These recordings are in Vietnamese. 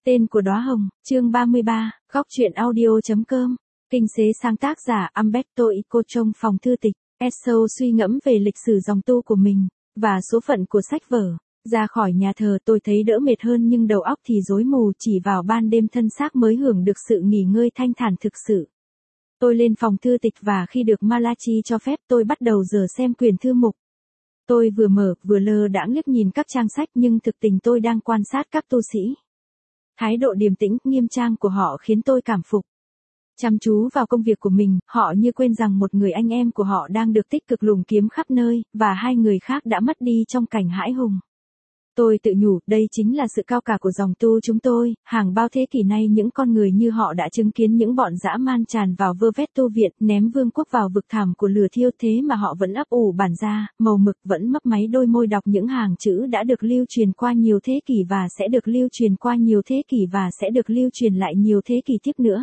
Tên của đóa hồng, chương 33, góc truyện audio.com. Kinh xế sáng tác giả Umberto Eco trong phòng thư tịch. Eso suy ngẫm về lịch sử dòng tu của mình, và số phận của sách vở. Ra khỏi nhà thờ tôi thấy đỡ mệt hơn nhưng đầu óc thì rối mù, chỉ vào ban đêm thân xác mới hưởng được sự nghỉ ngơi thanh thản thực sự. Tôi lên phòng thư tịch và khi được Malachi cho phép tôi bắt đầu dở xem quyển thư mục. Tôi vừa mở vừa lơ đãng liếc nhìn các trang sách nhưng thực tình tôi đang quan sát các tu sĩ. Thái độ điềm tĩnh, nghiêm trang của họ khiến tôi cảm phục. Chăm chú vào công việc của mình, họ như quên rằng một người anh em của họ đang được tích cực lùng kiếm khắp nơi, và hai người khác đã mất đi trong cảnh hãi hùng. Tôi tự nhủ, đây chính là sự cao cả của dòng tu chúng tôi, hàng bao thế kỷ nay những con người như họ đã chứng kiến những bọn dã man tràn vào vơ vét tu viện, ném vương quốc vào vực thẳm của lửa thiêu, thế mà họ vẫn ấp ủ bản ra, màu mực, vẫn mấp máy đôi môi đọc những hàng chữ đã được lưu truyền qua nhiều thế kỷ và sẽ được lưu truyền qua nhiều thế kỷ và sẽ được lưu truyền lại nhiều thế kỷ tiếp nữa.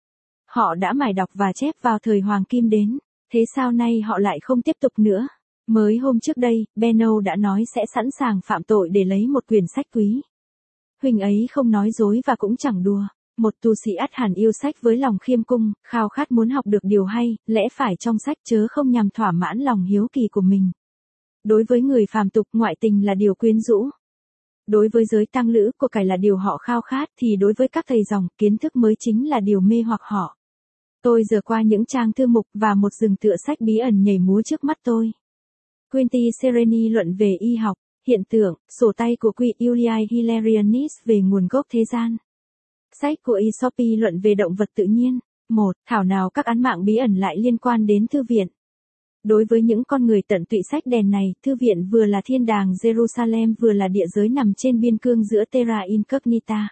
Họ đã mải đọc và chép vào thời Hoàng Kim đến, thế sao nay họ lại không tiếp tục nữa? Mới hôm trước đây, Benno đã nói sẽ sẵn sàng phạm tội để lấy một quyển sách quý. Huynh ấy không nói dối và cũng chẳng đùa. Một tu sĩ ắt hẳn yêu sách với lòng khiêm cung, khao khát muốn học được điều hay, lẽ phải trong sách chớ không nhằm thỏa mãn lòng hiếu kỳ của mình. Đối với người phàm tục, ngoại tình là điều quyến rũ. Đối với giới tăng lữ, của cải là điều họ khao khát, thì đối với các thầy dòng, kiến thức mới chính là điều mê hoặc họ. Tôi dở qua những trang thư mục và một rừng tựa sách bí ẩn nhảy múa trước mắt tôi. Quinty Sereni luận về y học, hiện tượng, sổ tay của Q. Iuliae Hilarianis về nguồn gốc thế gian. Sách của Aesop luận về động vật tự nhiên. 1. Thảo nào các án mạng bí ẩn lại liên quan đến thư viện. Đối với những con người tận tụy sách đèn này, thư viện vừa là thiên đàng Jerusalem vừa là địa giới nằm trên biên cương giữa Terra Incognita.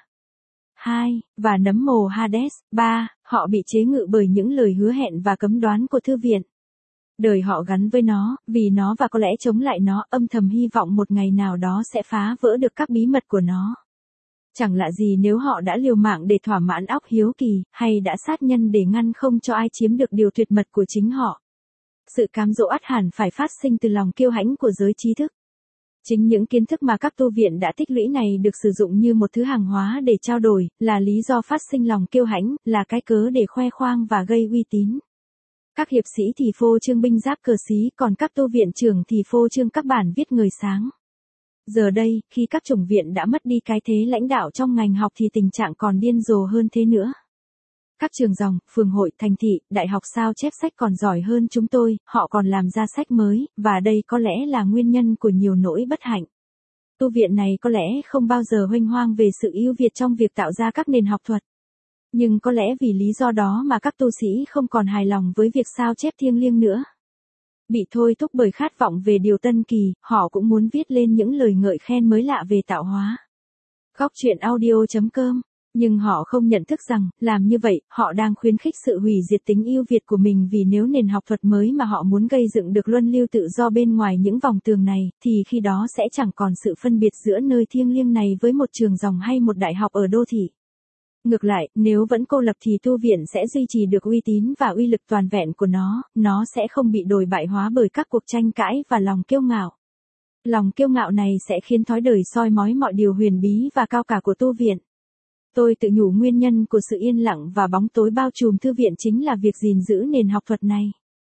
2. Và nấm mồ Hades. 3. Họ bị chế ngự bởi những lời hứa hẹn và cấm đoán của thư viện. Đời họ gắn với nó, vì nó và có lẽ chống lại nó, âm thầm hy vọng một ngày nào đó sẽ phá vỡ được các bí mật của nó. Chẳng lạ gì nếu họ đã liều mạng để thỏa mãn óc hiếu kỳ, hay đã sát nhân để ngăn không cho ai chiếm được điều tuyệt mật của chính họ. Sự cám dỗ ắt hẳn phải phát sinh từ lòng kiêu hãnh của giới trí thức. Chính những kiến thức mà các tu viện đã tích lũy này được sử dụng như một thứ hàng hóa để trao đổi, là lý do phát sinh lòng kiêu hãnh, là cái cớ để khoe khoang và gây uy tín. Các hiệp sĩ thì phô trương binh giáp cờ xí, còn các tu viện trưởng thì phô trương các bản viết người sáng. Giờ đây, khi các chủng viện đã mất đi cái thế lãnh đạo trong ngành học thì tình trạng còn điên rồ hơn thế nữa. Các trường dòng, phường hội, thành thị, đại học sao chép sách còn giỏi hơn chúng tôi, họ còn làm ra sách mới, và đây có lẽ là nguyên nhân của nhiều nỗi bất hạnh. Tu viện này có lẽ không bao giờ huênh hoang về sự ưu việt trong việc tạo ra các nền học thuật. Nhưng có lẽ vì lý do đó mà các tu sĩ không còn hài lòng với việc sao chép thiêng liêng nữa. Bị thôi thúc bởi khát vọng về điều tân kỳ, họ cũng muốn viết lên những lời ngợi khen mới lạ về tạo hóa. Góc truyện audio.com. Nhưng họ không nhận thức rằng, làm như vậy, họ đang khuyến khích sự hủy diệt tính ưu việt của mình, vì nếu nền học thuật mới mà họ muốn gây dựng được luân lưu tự do bên ngoài những vòng tường này, thì khi đó sẽ chẳng còn sự phân biệt giữa nơi thiêng liêng này với một trường dòng hay một đại học ở đô thị. Ngược lại, nếu vẫn cô lập thì tu viện sẽ duy trì được uy tín và uy lực toàn vẹn của nó sẽ không bị đồi bại hóa bởi các cuộc tranh cãi và lòng kiêu ngạo. Lòng kiêu ngạo này sẽ khiến thói đời soi mói mọi điều huyền bí và cao cả của tu viện. Tôi tự nhủ nguyên nhân của sự yên lặng và bóng tối bao trùm thư viện chính là việc gìn giữ nền học thuật này.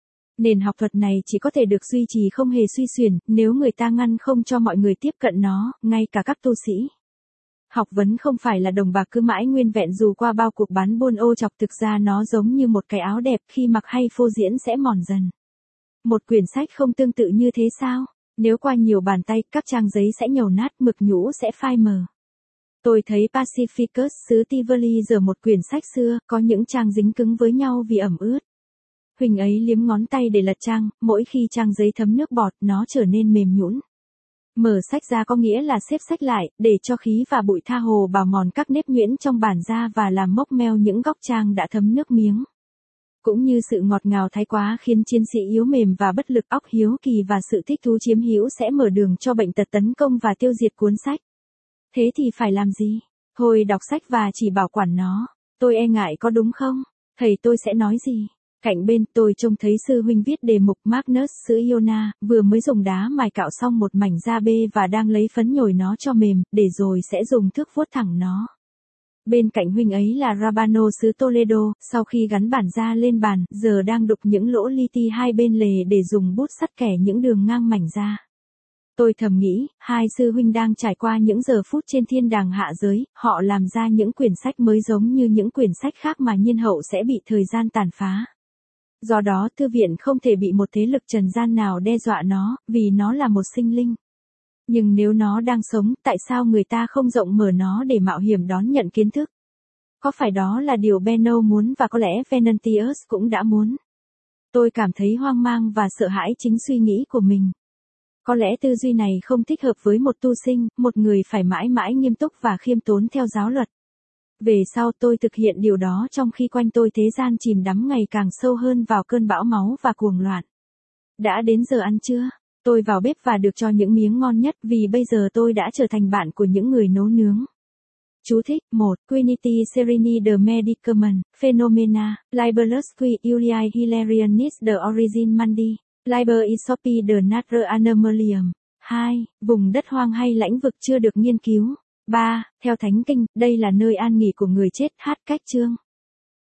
Nền học thuật này chỉ có thể được duy trì không hề suy xuyển, nếu người ta ngăn không cho mọi người tiếp cận nó, ngay cả các tu sĩ. Học vấn không phải là đồng bạc cứ mãi nguyên vẹn dù qua bao cuộc bán buôn ô chọc, thực ra nó giống như một cái áo đẹp, khi mặc hay phô diễn sẽ mòn dần. Một quyển sách không tương tự như thế sao? Nếu qua nhiều bàn tay, các trang giấy sẽ nhầu nát, mực nhũ sẽ phai mờ. Tôi thấy Pacificus xứ Tivoli giờ một quyển sách xưa, có những trang dính cứng với nhau vì ẩm ướt. Huỳnh ấy liếm ngón tay để lật trang, mỗi khi trang giấy thấm nước bọt, nó trở nên mềm nhũn. Mở sách ra có nghĩa là xếp sách lại, để cho khí và bụi tha hồ bào mòn các nếp nhuyễn trong bản da và làm mốc meo những góc trang đã thấm nước miếng. Cũng như sự ngọt ngào thái quá khiến chiến sĩ yếu mềm và bất lực, óc hiếu kỳ và sự thích thú chiếm hữu sẽ mở đường cho bệnh tật tấn công và tiêu diệt cuốn sách. Thế thì phải làm gì? Thôi đọc sách và chỉ bảo quản nó. Tôi e ngại có đúng không? Thầy tôi sẽ nói gì? Cạnh bên tôi trông thấy sư huynh viết đề mục Magnus xứ Iona, vừa mới dùng đá mài cạo xong một mảnh da bê và đang lấy phấn nhồi nó cho mềm, để rồi sẽ dùng thước vuốt thẳng nó. Bên cạnh huynh ấy là Rabano xứ Toledo, sau khi gắn bản da lên bàn, giờ đang đục những lỗ li ti hai bên lề để dùng bút sắt kẻ những đường ngang mảnh da. Tôi thầm nghĩ, hai sư huynh đang trải qua những giờ phút trên thiên đàng hạ giới, họ làm ra những quyển sách mới giống như những quyển sách khác mà nhiên hậu sẽ bị thời gian tàn phá. Do đó thư viện không thể bị một thế lực trần gian nào đe dọa nó, vì nó là một sinh linh. Nhưng nếu nó đang sống, tại sao người ta không rộng mở nó để mạo hiểm đón nhận kiến thức? Có phải đó là điều Benno muốn và có lẽ Venantius cũng đã muốn? Tôi cảm thấy hoang mang và sợ hãi chính suy nghĩ của mình. Có lẽ tư duy này không thích hợp với một tu sinh, một người phải mãi mãi nghiêm túc và khiêm tốn theo giáo luật. Về sau tôi thực hiện điều đó trong khi quanh tôi thế gian chìm đắm ngày càng sâu hơn vào cơn bão máu và cuồng loạn. Đã đến giờ ăn trưa. Tôi vào bếp và được cho những miếng ngon nhất vì bây giờ tôi đã trở thành bạn của những người nấu nướng. Chú thích 1. Quinity Serini the Medicament, Phenomena, Libellus qui Iuliae Hilarianis the Origin Mundi, Liber Aesopi the Nature Animalium. 2. Vùng đất hoang hay lãnh vực chưa được nghiên cứu. 3. Theo Thánh Kinh, đây là nơi an nghỉ của người chết. Hát cách chương.